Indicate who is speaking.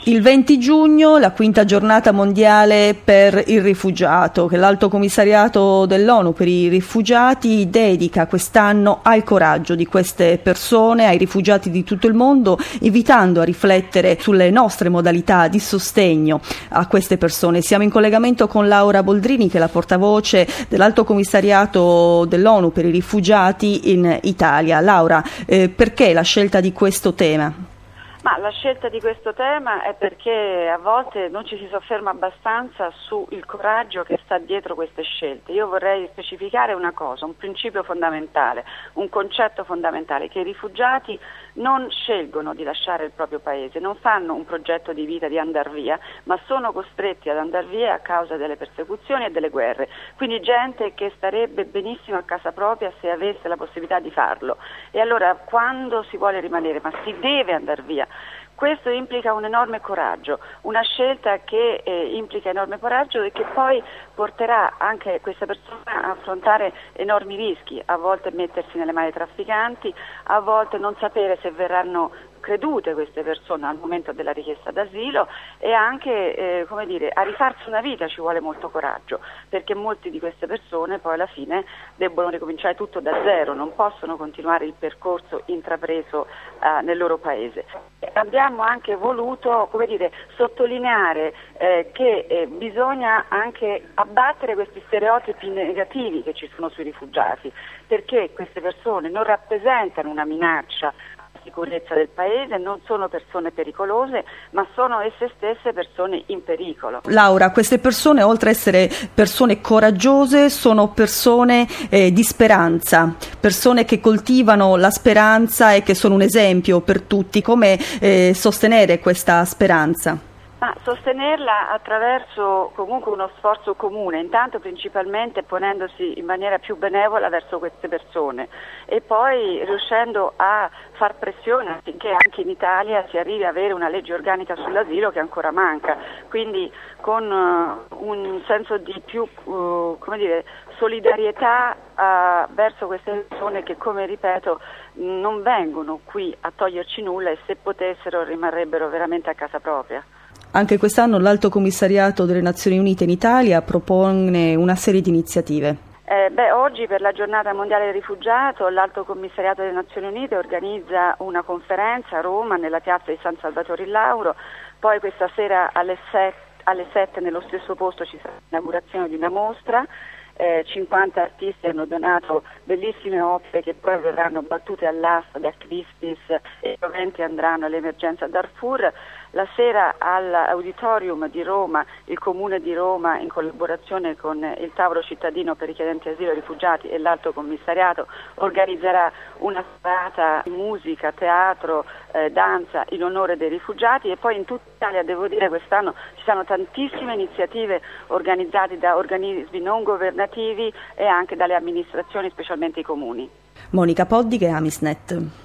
Speaker 1: Il 20 giugno, la quinta giornata mondiale per il rifugiato, che l'Alto Commissariato dell'ONU per i rifugiati dedica quest'anno al coraggio di queste persone, ai rifugiati di tutto il mondo, invitando a riflettere sulle nostre modalità di sostegno a queste persone. Siamo in collegamento con Laura Boldrini, che è la portavoce dell'Alto Commissariato dell'ONU per i rifugiati in Italia. Laura, perché la scelta di questo tema?
Speaker 2: Ma la scelta di questo tema è perché a volte non ci si sofferma abbastanza sul coraggio che sta dietro queste scelte. Io vorrei specificare una cosa, un principio fondamentale, un concetto fondamentale, che i rifugiati non scelgono di lasciare il proprio paese, non fanno un progetto di vita di andar via, ma sono costretti ad andar via a causa delle persecuzioni e delle guerre. Quindi gente che starebbe benissimo a casa propria se avesse la possibilità di farlo. E allora quando si vuole rimanere, ma si deve andar via, questo implica un enorme coraggio, una scelta che implica enorme coraggio e che poi porterà anche questa persona a affrontare enormi rischi, a volte mettersi nelle mani dei trafficanti, a volte non sapere se verranno credute queste persone al momento della richiesta d'asilo e anche a rifarsi una vita ci vuole molto coraggio, perché molte di queste persone poi alla fine debbono ricominciare tutto da zero, non possono continuare il percorso intrapreso nel loro paese. Abbiamo anche voluto sottolineare che bisogna anche abbattere questi stereotipi negativi che ci sono sui rifugiati, perché queste persone non rappresentano una minaccia sicurezza del paese, non sono persone pericolose, ma sono esse stesse persone in pericolo.
Speaker 1: Laura, queste persone, oltre ad essere persone coraggiose, sono persone di speranza, persone che coltivano la speranza e che sono un esempio per tutti. Come sostenere questa speranza?
Speaker 2: Sostenerla attraverso comunque uno sforzo comune, intanto principalmente ponendosi in maniera più benevola verso queste persone e poi riuscendo a far pressione affinché anche in Italia si arrivi ad avere una legge organica sull'asilo che ancora manca, quindi con un senso di più solidarietà verso queste persone che, come ripeto, non vengono qui a toglierci nulla e se potessero rimarrebbero veramente a casa propria.
Speaker 1: Anche quest'anno l'Alto Commissariato delle Nazioni Unite in Italia propone una serie di iniziative.
Speaker 2: Oggi per la giornata mondiale del rifugiato l'Alto Commissariato delle Nazioni Unite organizza una conferenza a Roma nella piazza di San Salvatore in Lauro, poi questa sera alle 7 nello stesso posto ci sarà l'inaugurazione di una mostra. 50 artisti hanno donato bellissime opere che poi verranno battute all'asta da Christie's e i proventi andranno all'emergenza Darfur. La sera all'Auditorium di Roma, il Comune di Roma in collaborazione con il Tavolo Cittadino per richiedenti asilo e rifugiati e l'Alto Commissariato organizzerà una serata di musica, teatro, danza in onore dei rifugiati e poi in tutta Italia, devo dire, quest'anno ci sono tantissime iniziative organizzate da organismi non governativi e anche dalle amministrazioni, specialmente i comuni.
Speaker 1: Monica Poddiche, Amisnet.